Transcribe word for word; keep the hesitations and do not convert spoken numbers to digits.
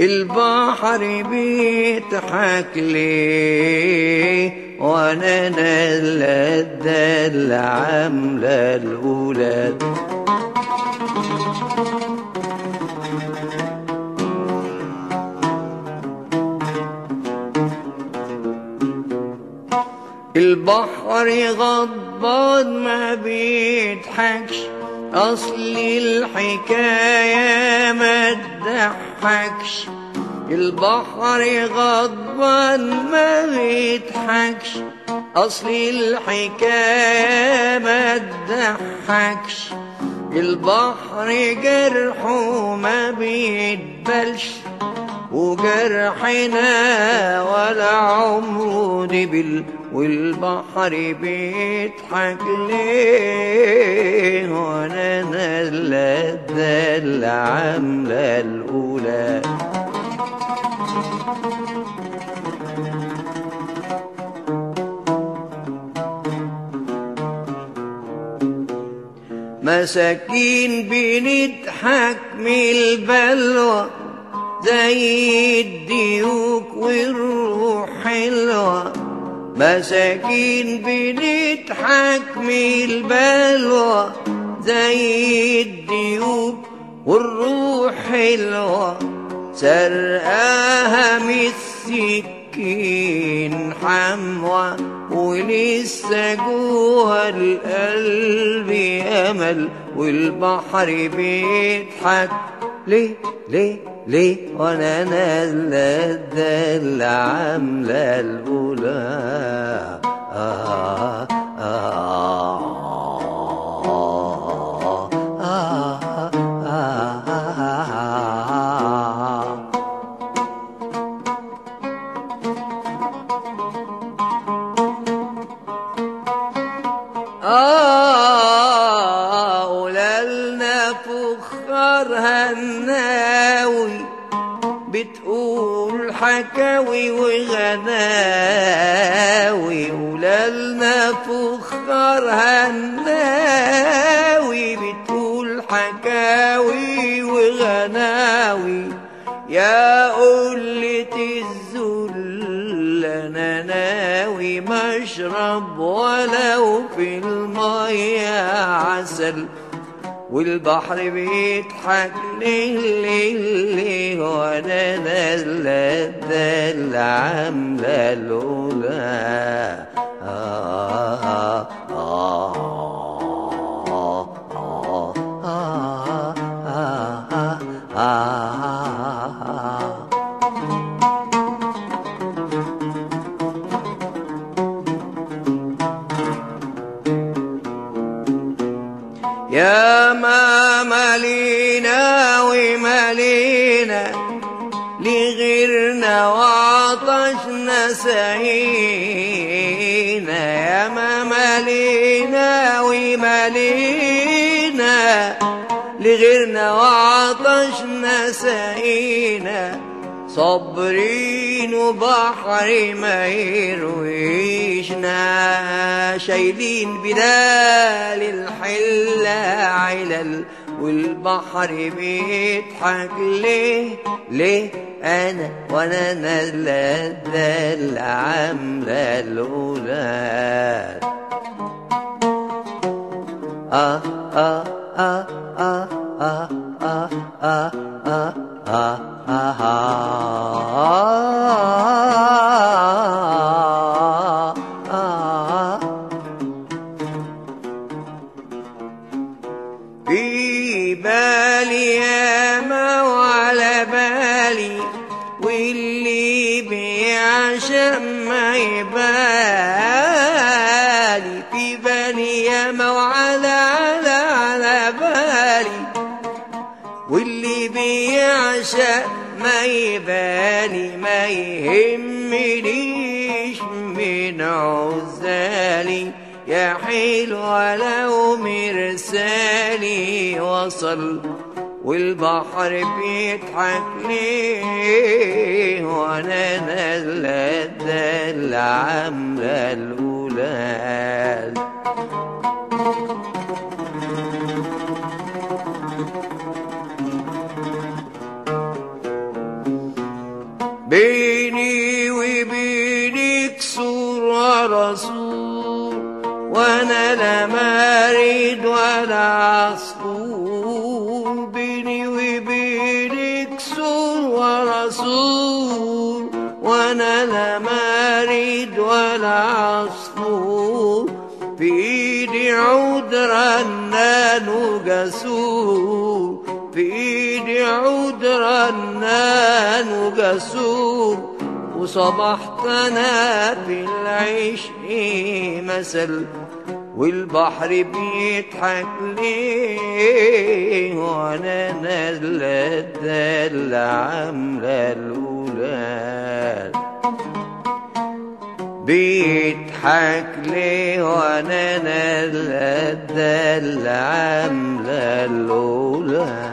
البحر بيضحك ليه وانا نازله الدلة عامله الولاد. البحر غضبان ما بيضحكش، أصل الحكاية ما تضحكش. البحر غضبان ما بيضحكش، أصل الحكاية ما تضحكش. البحر جرحه ما بيتبلش، وجرحنا ولا عمره دبل. والبحر بيضحك ليه وانا نازله الدلة عامله الاولى. مساكين بنضحك من البلوى زي الديوك والروح حلوة. مساكين بنضحك من البلوى زي الديوك والروح حلوة. سرقاها من السكين حموة ولسه جوه القلب أمل. والبحر بيضحك ليه ليه ليه وانا نازله الدلة عامله الاولى. آه آه آه آه ولالنا فخار هناوي بتقول حكاوي وغناوي. ولالنا فخار هناوي بتقول حكاوي وغناوي. يا قلة الذل انا ناوي مشرب ولو في المية عسل. والبحر بيضحك ليه ليه ليه وانا نازله الدلة عامله الاولى. آه آه آه آه آه آه يا ما مالينا ومالينا لغيرنا وعطشنا سعينا. يا ما مالينا ومالينا لغيرنا وعطشنا سعينا. صابرين وبحر ما يرويشنا، شايلين بدال الحلة علل. والبحر بيضحك ليه ليه انا وانا نازله الدلة عامله الاولاد. آه آه آه آه آه آه آه آه آه آه آه. في بالي ياما وعلى بالي، واللي بيعشق ما يبالي. في بالي ياما وعلى على على بالي، واللي بيعشق ما يبالي. ما يهمنيش من عزالي، يا حلوة لو مرسالي وصل. والبحر بيضحك ليه وانا نازله الدلة عامله الاولاد. بيني وبينك سور ورسول، وانا لا مارد ولا عصفور. بيني وبينك سور ورسول، وانا لا مارد ولا عصفور. في ايدي عود رنان وجسور، في ايدي عود رنان وجسور. وصبحت انا في العشق مثل، والبحر بيضحك ليه، وانا نازله الدلة عامله الولاد. بيضحك ليه وانا نازله الدلة عامله الولاد.